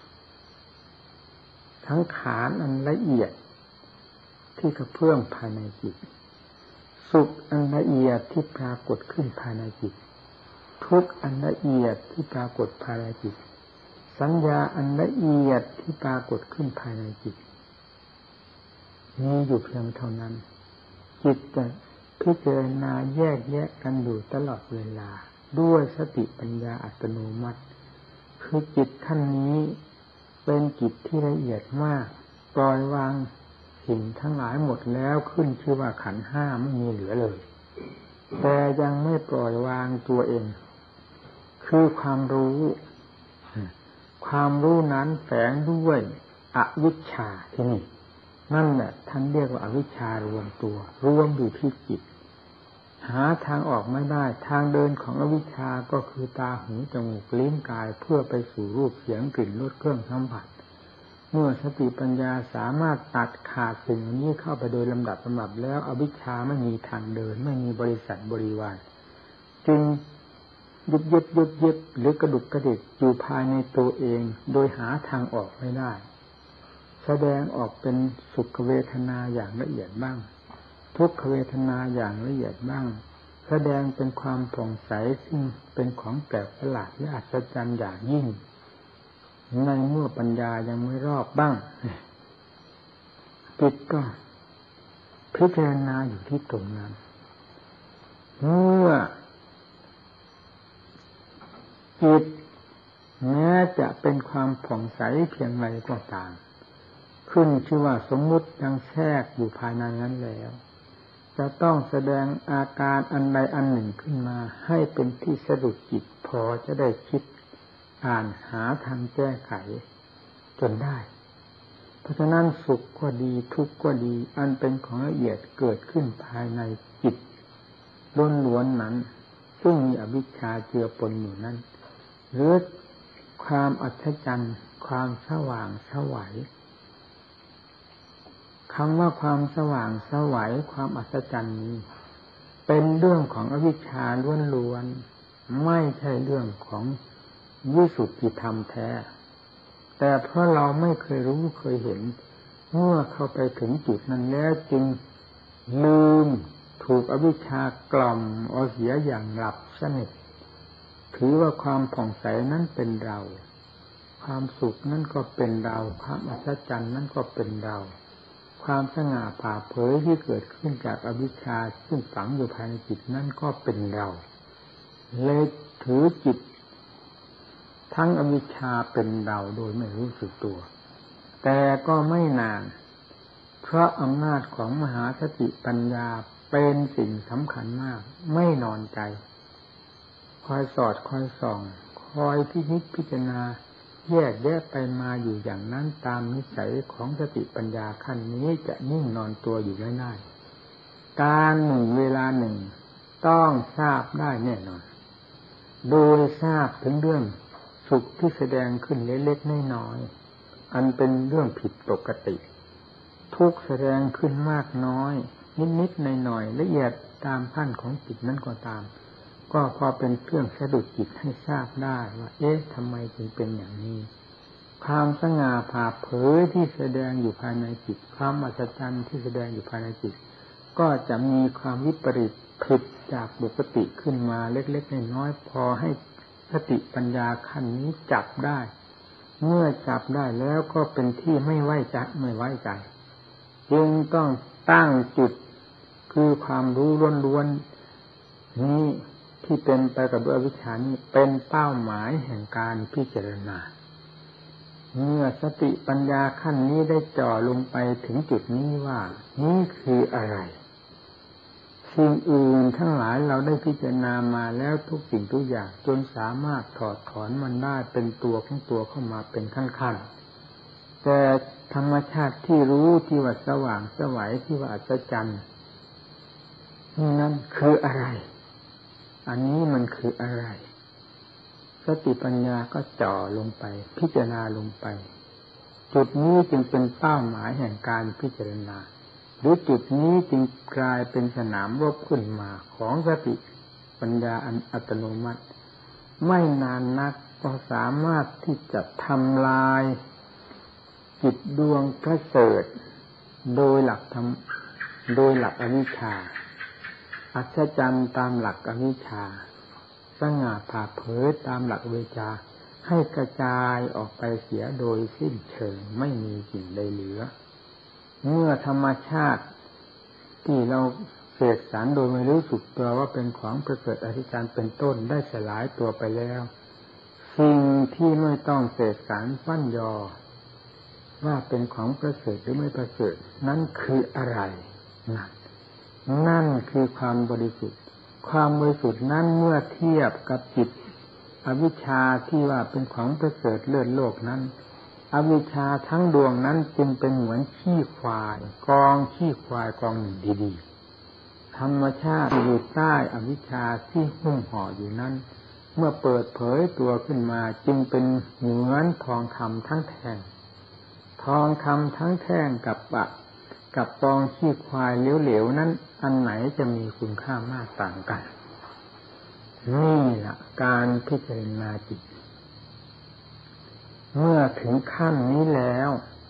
[SPEAKER 1] ทั้งขานอันละเอียดที่กระเพื่อมภายในจิตสุขอันละเอียดที่ปรากฏขึ้นภายในจิตทุกข์อันละเอียดที่ปรากฏภายในจิตสัญญาอันละเอียดที่ปรากฏขึ้นภายในจิตมีอยู่เพียงเท่านั้นจิตจะพิจารณาแยกแยะกันอยู่ตลอดเวลาด้วยสติปัญญาอัตโนมัติคือจิตขั้นนี้เป็นจิตที่ละเอียดมากปล่อยวางสิ่งทั้งหลายหมดแล้วขึ้นชื่อว่าขันธ์ห้าไม่มีเหลือเลยแต่ยังไม่ปล่อยวางตัวเองคือความรู้ความรู้นั้นแฝงด้วยอวิชชาที่นี่นั่นแหละท่านเรียกว่าอวิชชารวมตัวรวมอยู่ที่จิตหาทางออกไม่ได้ทางเดินของอวิชชาก็คือตาหูจมูกลิ้นกายเพื่อไปสู่รูปเสียงกลิ่นรสเครื่องสัมผัสเมื่อสติปัญญาสามารถตัดขาดสิ่งนี้เข้าไปโดยลำดับลำดับแล้วอวิชชาไม่มีทางเดินไม่มีบริษัทบริวารจึงยึดยึดยึดยึดหรือกระดุกกระดิกอยู่ภายในตัวเองโดยหาทางออกไม่ได้แสดงออกเป็นสุขเวทนาอย่างละเอียดบ้างทุกขเวทนาอย่างละเอียดบ้างแสดงเป็นความผ่องใสซึ่งเป็นของแปลกประหลาดและอัศจรรย์อย่างยิ่งในเมื่อปัญญายังไม่รอบบ้างจิตก็พิจารณาอยู่ที่ตรงนั้นเมื่อจิตแม้จะเป็นความผ่องใสเพียงไรก็ตามขึ้นชื่อว่าสมมุติยังแทรกอยู่ภายในนั้นแล้วจะต้องแสดงอาการอันใดอันหนึ่งขึ้นมาให้เป็นที่สะดุดจิตพอจะได้คิดอ่านหาทางแก้ไขจนได้เพราะฉะนั้นสุขก็ดีทุกข์ก็ดีอันเป็นของละเอียดเกิดขึ้นภายในจิตล้วนๆนั้นซึ่งมีอวิชชาเจือปนอยู่นั้นหรือความอัศจรรย์ความสว่างไสวคำว่าความสว่างไสวความอัศจรรย์นี้เป็นเรื่องของอวิชชาล้วนๆไม่ใช่เรื่องของวิสุทธิธรรมแท้แต่เพราะเราไม่เคยรู้เคยเห็นเมื่อเข้าไปถึงจุดนั้นแล้วจึงลืมถูกอวิชชากล่อมเอาเสียอย่างหลับสนิทถือว่าความผ่องใสนั้นเป็นเราความสุขนั้นก็เป็นเราความอัศจรรย์นั้นก็เป็นเราความสง่าผ่าเผยที่เกิดขึ้นจากอวิชชาซึ่งฝังอยู่ภายในจิตนั้นก็เป็นเราเลยถือจิตทั้งอวิชชาเป็นเราโดยไม่รู้สึกตัวแต่ก็ไม่นานเพราะอำนาจของมหาสติปัญญาเป็นสิ่งสำคัญมากไม่นอนใจคอยสอดคอยส่องคอยพินิจพิจารณาแยกแยะไปมาอยู่อย่างนั้นตามนิสัยของสติปัญญาขั้นนี้จะนิ่งนอนตัวอยู่ไม่ได้การหนึ่งเวลาหนึ่งต้องทราบได้แน่นอนโดยทราบถึงเรื่องสุขที่แสดงขึ้นเล็กๆน้อยๆอันเป็นเรื่องผิดปกติทุกข์แสดงขึ้นมากน้อยนิดๆหน่อยๆละเอียดตามขั้นของจิตนั้นก็ตามก็พอเป็นเครื่องสะดุดจิตให้ทราบได้ว่าเอ๊ะทำไมจึงเป็นอย่างนี้ความสง่าผ่าเผยที่แสดงอยู่ภายในจิตความอัศจรรย์ที่แสดงอยู่ภายในจิตก็จะมีความวิปริตผิดจากปกติขึ้นมาเล็กๆน้อยๆพอให้สติปัญญาขั้นนี้จับได้เมื่อจับได้แล้วก็เป็นที่ไม่ไว้ใจไม่ไว้ใจจึงต้องตั้งจุดคือความรู้ล้วนๆนี้ที่เป็นไปกับด้วยอวิชชานี้เป็นเป้าหมายแห่งการพิจารณาเมื่อสติปัญญาขั้นนี้ได้จ่อลงไปถึงจุดนี้ว่านี่คืออะไรสิ่งอื่นทั้งหลายเราได้พิจารณามาแล้วทุกสิ่งทุกอย่างจนสามารถถอดถอนมันได้เป็นตัวของตัวเข้ามาเป็นขั้นๆแต่ธรรมชาติที่รู้ที่ว่าสว่างไสวที่ว่าอัศจรรย์นี่นั่นคืออะไรอันนี้มันคืออะไรสติปัญญาก็จ่อลงไปพิจารณาลงไปจุดนี้จึงเป็นเป้าหมายแห่งการพิจารณาหรือจุดนี้จึงกลายเป็นสนามรบขึ้นมาของสติปัญญาอันอัตโนมัติไม่นานนักก็สามารถที่จะทำลายจิตดวงประเสริฐโดยหลักธรรมโดยหลักอวิชชาอัศจรรย์ตามหลักอวิชชาสง่าผ่าเผยตามหลักวิชชาให้กระจายออกไปเสียโดยสิ้นเชิงไม่มีสิ่งใดเหลือเมื่อธรรมชาติที่เราเสกสรรโดยไม่รู้สึกตัวว่าเป็นของประเสริฐอธิการเป็นต้นได้สลายตัวไปแล้วสิ่งที่ไม่ต้องเสกสรรปั้นยอว่าเป็นของประเสริฐหรือไม่ประเสริฐนั้นคืออะไรนั่นนั่นคือความบริสุทธิ์ความบริสุทธิ์นั้นเมื่อเทียบกับจิตอวิชชาที่ว่าเป็นของประเสริฐเลิศโลกนั้นอวิชชาทั้งดวงนั้นจึงเป็นเหมือนขี้ควายกองขี้ควายกองหนึ่งดีๆธรรมชาติอยู่ใต้อวิชชาที่หุ้มห่ออยู่นั้นเมื่อเปิดเผยตัวขึ้นมาจึงเป็นเหมือนทองคำทั้งแท่งทองคำทั้งแท่งกับปะกับกองขี้ควายเหลวๆนั้นอันไหนจะมีคุณค่ามากต่างกันนี่แหละการพิจารณาจิตเมื่อถึงขั้นนี้แล้ว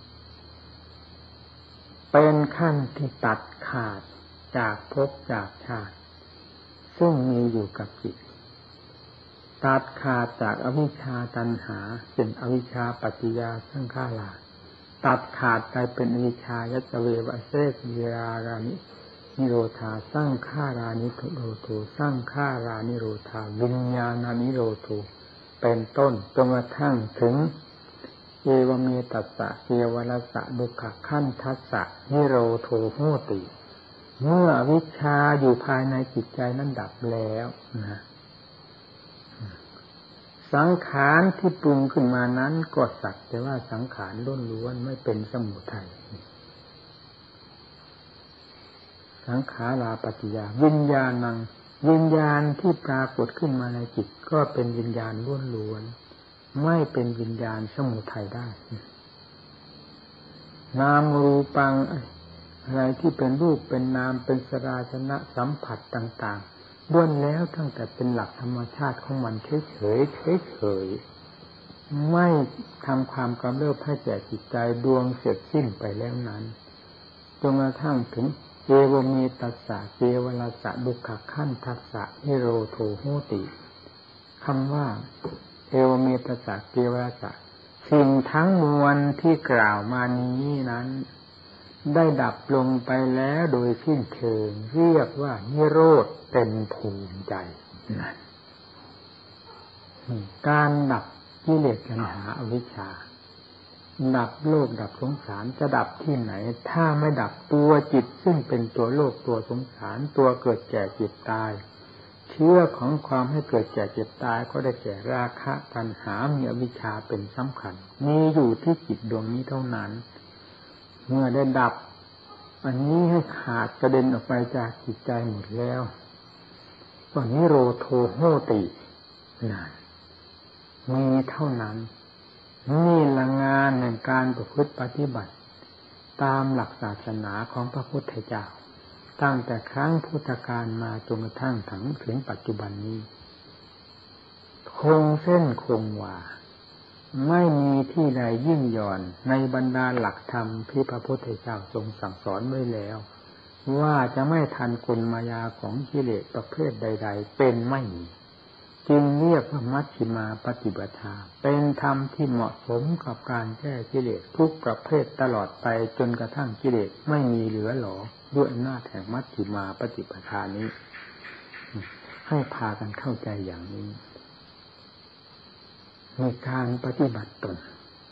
[SPEAKER 1] เป็นขั้นที่ตัดขาดจากภพจากชาติซึ่งมีอยู่กับจิตตัดขาดจากอวิชชาตัณหาเป็นอวิชชาปัจจยาสังขาราตัดขาดไปเป็นอวิชชายัตเววะเสสเยรารานินิโรธาสร้างฆารานิโรโธสร้างฆารานิโรธาวิญญาณานิโรโธเป็นต้นจนกระทั่งถึงเอวเมตัสสะเอวรัสสะดุขขันธัสสะนิโรโธโหติเมื่ออวิชชาอยู่ภายในจิตใจนั้นดับแล้วนะสังขารที่ปรุงขึ้นมานั้นก็สักแต่ว่าสังขารล้วนๆไม่เป็นสมุทัยสังขาราปัจจยาวิญญาณังวิญญาณที่ปรากฏขึ้นมาในจิตก็เป็นวิญญาณล้วนๆไม่เป็นวิญญาณสมุทัยได้นามรูปังอะไรที่เป็นรูปเป็นนามเป็นสราชนะสัมผัสต่างๆล้วนแล้วตั้งแต่เป็นหลักธรรมชาติของมันเฉยๆเฉยๆไม่ทำความกำเริบให้แก่จิตใจดวงเสร็จสิ้นไปแล้วนั้นจนกระทั่งถึงเอวเมตัสสะเจวรัสสะดุขขันธัสสะนิโรโธโหติคำว่าเอวเมตัสสะเจวรัสสะสิ่งทั้งมวลที่กล่าวมานี้นั้นได้ดับลงไปแล้วโดยสิ้นเชิงเรียกว่านิโรธเต็มภูมิใจนั่นการดับกิเลสตัณหาอวิชชาดับโลกดับสงสารจะดับที่ไหนถ้าไม่ดับตัวจิตซึ่งเป็นตัวโลกตัวสงสารตัวเกิดแก่เจ็บตายเชื้อของความให้เกิดแก่เจ็บตายก็ได้แก่ราคะตัณหามีอวิชชาเป็นสำคัญมีอยู่ที่จิตดวงนี้เท่านั้นเมื่อได้ดับอันนี้ให้ขาดกระเด็นออกไปจากจิตใจหมดแล้วก็นิโรโธโหตินั่นมีเท่านั้นนี่ละงานในการประพฤติปฏิบัติตามหลักศาสนาของพระพุทธเจ้าตั้งแต่ครั้งพุทธกาลมาจนกระทั่งถึงถึงปัจจุบันนี้คงเส้นคงวาไม่มีที่ใดยิ่งหย่อนในบรรดาหลักธรรมที่พระพุทธเจ้าทรงสั่งสอนไว้แล้วว่าจะไม่ทันกลมายาของกิเลสประเภทใดๆเป็นไม่มีจึงเรียกว่ามัชฌิมาปฏิปทาเป็นธรรมที่เหมาะสมกับการแก้กิเลสทุกประเภทตลอดไปจนกระทั่งกิเลสไม่มีเหลือหลอด้วยอำนาจแห่งมัชฌิมาปฏิปทานี้ให้พากันเข้าใจอย่างนี้ในการปฏิบัติตน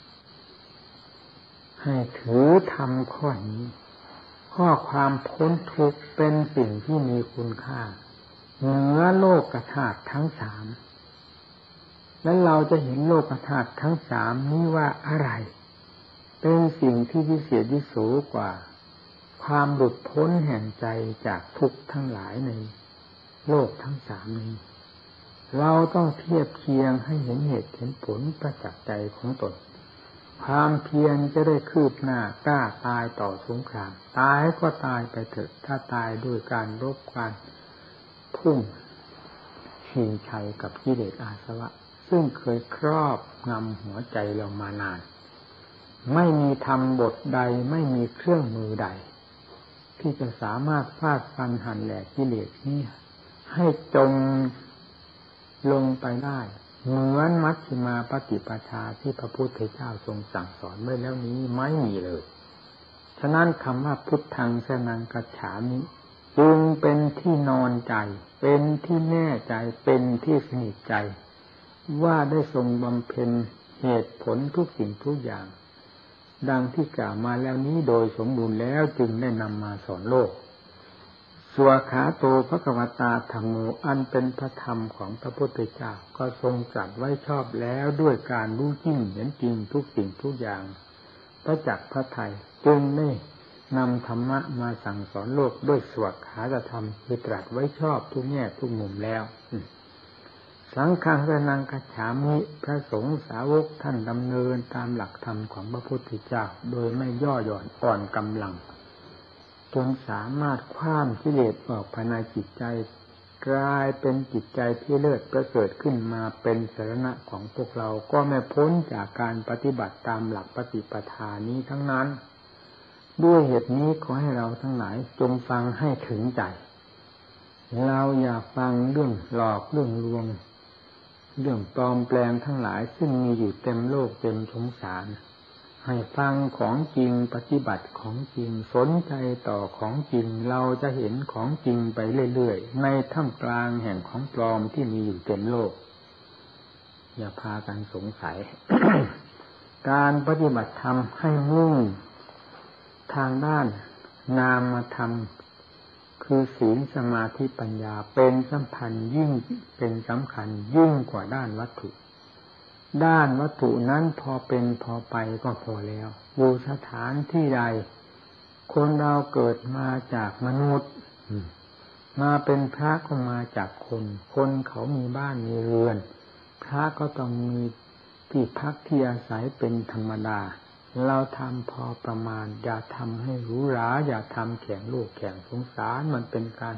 [SPEAKER 1] ให้ถือธรรมข้อนี้ข้อความพ้นทุกข์เป็นสิ่งที่มีคุณค่าเหนือโลกธาตุทั้งสามแล้วเราจะเห็นโลกธาตุทั้งสามนี้ว่าอะไรเป็นสิ่งที่วิเศษวิโสกว่าความหลุดพ้นแห่งใจจากทุกข์ทั้งหลายในโลกทั้งสามนี้เราต้องเทียบเคียงให้เห็นเหตุเห็นผลประจักษ์ใจของตนความเพียรจะได้คืบหน้ากล้าตายต่อสงครามตายก็ตายไปเถอะถ้าตายด้วยการรบการพุ่งชิงชัยกับกิเลสอาสวะซึ่งเคยครอบงำหัวใจเรามานานไม่มีธรรมบทใดไม่มีเครื่องมือใดที่จะสามารถฟาดฟันหั่นแหลกกิเลสนี้ให้จมลงไปได้เหมือนมัชฌิมาปฏิปทาที่พระพุทธเจ้าทรงสั่งสอนไว้แล้วนี้ไม่มีเลยฉะนั้นคำว่าพุทธังสรณังคัจฉามิจึงเป็นที่นอนใจเป็นที่แน่ใจเป็นที่สนิทใจว่าได้ทรงบำเพ็ญเหตุผลทุกสิ่งทุกอย่างดังที่กล่าวมาแล้วนี้โดยสมบูรณ์แล้วจึงได้นำมาสอนโลกสวากขาโตภควตาธัมโมอันเป็นพระธรรมของพระพุทธเจ้าก็ทรงตรัสไว้ชอบแล้วด้วยการรู้จริงเห็นจริงทุกสิ่งทุกอย่างประจักษ์พระทัยจึงได้นำธรรมะมาสั่งสอนโลกด้วยสวากขาธรรมคือตรัสไว้ชอบทุกแง่ทุกมุมแล้วสังฆังสรณังคัจฉามิพระสงฆ์สาวกท่านดำเนินตามหลักธรรมของพระพุทธเจ้าโดยไม่ย่อหย่อนอ่อนกำลังจนสามารถคว้านกิเลสออกภายในจิตใจกลายเป็นจิตใจที่เลิศประเสริฐขึ้นมาเป็นสรณะของพวกเราก็ไม่พ้นจากการปฏิบัติตามหลักปฏิปทานี้ทั้งนั้นด้วยเหตุนี้ขอให้เราทั้งหลายจงฟังให้ถึงใจเราอย่าฟังเรื่องหลอกเรื่องลวงเรื่องปลอมแปลงทั้งหลายซึ่งมีอยู่เต็มโลกเต็มสงสารให้ฟังของจริงปฏิบัติของจริงสนใจต่อของจริงเราจะเห็นของจริงไปเรื่อยๆในท่ามกลางแห่งของปลอมที่มีอยู่เต็มโลกอย่าพากันสงสัย การปฏิบัติธรรมให้มุ่งทางด้านนามธรรมคือศีลสมาธิปัญญาเป็นสำคัญยิ่งเป็นสำคัญยิ่งกว่าด้านวัตถุด้านวัตถุนั้นพอเป็นพอไปก็พอแล้วอยู่สถานที่ใดคนเราเกิดมาจากมนุษย์มาเป็นพระก็มาจากคนคนเขามีบ้านมีเรือนพระก็ต้องมีที่พักที่อาศัยเป็นธรรมดาเราทำพอประมาณอย่าทำให้หรูหราอย่าทำแข่งโลกแข่งสงสารมันเป็นการ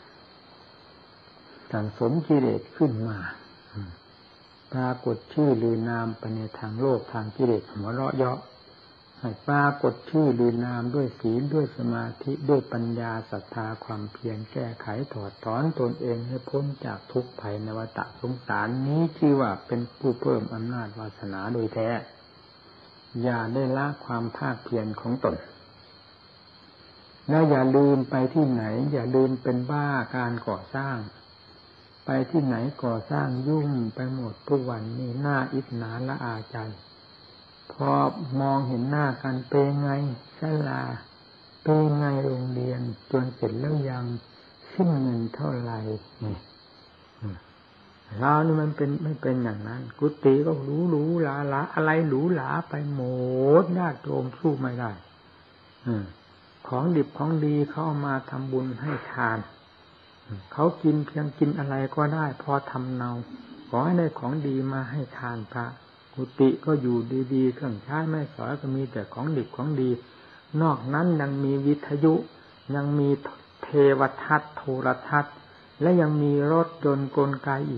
[SPEAKER 1] สั่งสมกิเลสขึ้นมาปรากฏชื่อหรือนามไปในทางโลกทางกิเลสหัวเราะเยาะให้ปรากฏชื่อหรือนามด้วยศีลด้วยสมาธิด้วยปัญญาศรัทธาความเพียรแก้ไขถอดถอนตนเองให้พ้นจากทุกข์ภัยในวัฏสงสารนี้ชื่อว่าเป็นผู้เพิ่มอำนาจวาสนาโดยแท้อย่าได้ละความภาคเพียรของตนและอย่าลืมไปที่ไหนอย่าลืมเป็นบ้าการก่อสร้างไปที่ไหนก่อสร้างยุ่งไปหมดทุกวันนี้หน้าอิจฉาละอาใจพอมองเห็นหน้ากันเป็นไงศาลาเป็นไงโรงเรียนจนเสร็จแล้วยังสิ้นเงินเท่าไหร่นี่เรานี่มันเป็นไม่เป็นอย่างนั้นกุฏิก็หรูหรูหราหราอะไรหรูหราไปหมดญาติโยมสู้ไม่ได้ของดิบของดีเขาเอามาทำบุญให้ทานเขากินเพียงกินอะไรก็ได้พอทำเนาขอให้ได้ของดีมาให้ทานพระกุฏิก็อยู่ดีๆเครื่องใช้ไม่สอยก็มีแต่ของดิบของดีนอกนั้นยังมีวิทยุยังมีเทวทัศน์โทรทัศน์และยังมีรถยนต์กลไกอีกโ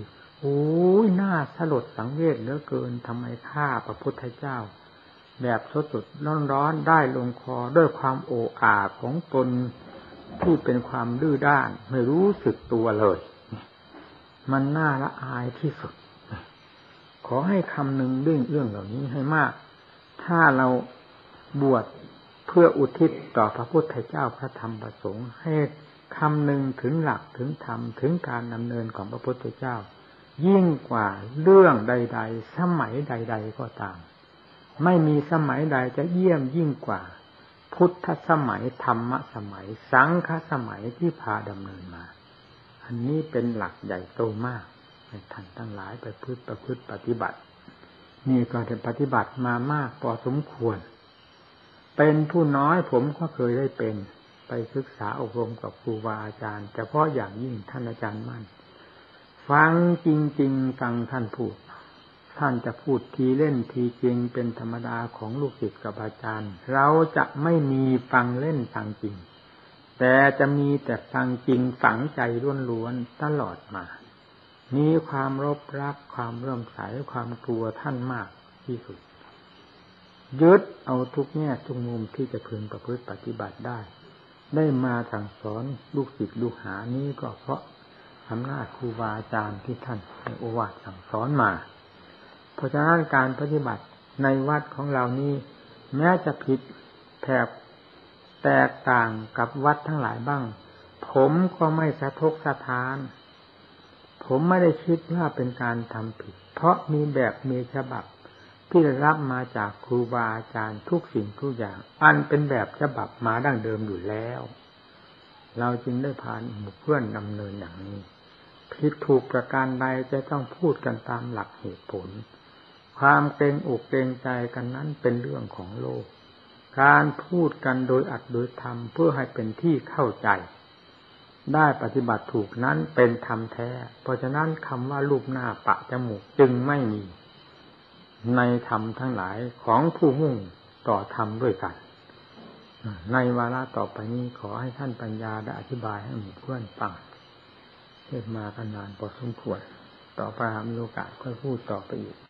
[SPEAKER 1] โอ้ยน่าสลดสังเวชเหลือเกินทำไมข้าพระพุทธเจ้าแบบสดสดร้อนๆได้ลงคอด้วยความโอ้อาของตนที่เป็นความดื้อด้านไม่รู้สึกตัวเลยมันน่าละอายที่สุดขอให้คำหนึ่งเรื่องเรื่องเหล่านี้ให้มากถ้าเราบวชเพื่ออุทิศต่อพระพุทธเจ้าพระธรรมพระสงฆ์ให้คำหนึ่งถึงหลักถึงธรรมถึงการดำเนินของพระพุทธเจ้ายิ่งกว่าเรื่องใดๆสมัยใดๆก็ตามไม่มีสมัยใดจะเยี่ยมยิ่งกว่าพุทธสมัยธรรมสมัยสังฆสมัยที่พาดำเนินมาอันนี้เป็นหลักใหญ่โตมากให้ท่านทั้งหลายไปพึ่งประพฤติปฏิบัตินี่ก็ได้ปฏิบัติมามากพอสมควรเป็นผู้น้อยผมก็เคยได้เป็นไปศึกษาอบรมกับครูบาอาจารย์เฉพาะอย่างยิ่งท่านอาจารย์มั่นฟังจริงๆฟังท่านพูดท่านจะพูดทีเล่นทีจริงเป็นธรรมดาของลูกศิษย์กับอาจารย์เราจะไม่มีฟังเล่นฟังจริงแต่จะมีแต่ฟังจริงฝังใจล้วนๆตลอดมามีความรบรักความเริ่อมใสความกลัวท่านมากที่สุดยึดเอาทุกแง่ทุกมุมที่จะพึงประพฤติปฏิบัติได้ได้มาสั่งสอนลูกศิษย์ลูกหานี้ก็เพราะอำนาจครูบาอาจารย์ที่ท่านให้โอวาทสั่งสอนมาเพราะฉะนั้นการปฏิบัติในวัดของเรานี้แม้จะผิดแผกแตกต่างกับวัดทั้งหลายบ้างผมก็ไม่สะทกสะท้านผมไม่ได้คิดว่าเป็นการทำผิดเพราะมีแบบมีฉบับที่ได้รับมาจากครูบาอาจารย์ทุกสิ่งทุกอย่างอันเป็นแบบฉบับมาดั้งเดิมอยู่แล้วเราจึงได้พาหมู่เพื่อนดำเนินอย่างนี้ผิดถูกประการใดจะต้องพูดกันตามหลักเหตุผลความเกรงอกเกรงใจกันนั้นเป็นเรื่องของโลกการพูดกันโดยอัดโดยธรรมเพื่อให้เป็นที่เข้าใจได้ปฏิบัติถูกนั้นเป็นธรรมแท้เพราะฉะนั้นคำว่ารูปหน้าปะจมูกจึงไม่มีในธรรมทั้งหลายของผู้มุ่งต่อธรรมด้วยกันในวาระต่อไปนี้ขอให้ท่านปัญญาได้อธิบายให้หมู่เพื่อนฟังเทศมากันนานพอสมควรต่อไปมีโอกาสค่อยพูดต่อไปอีก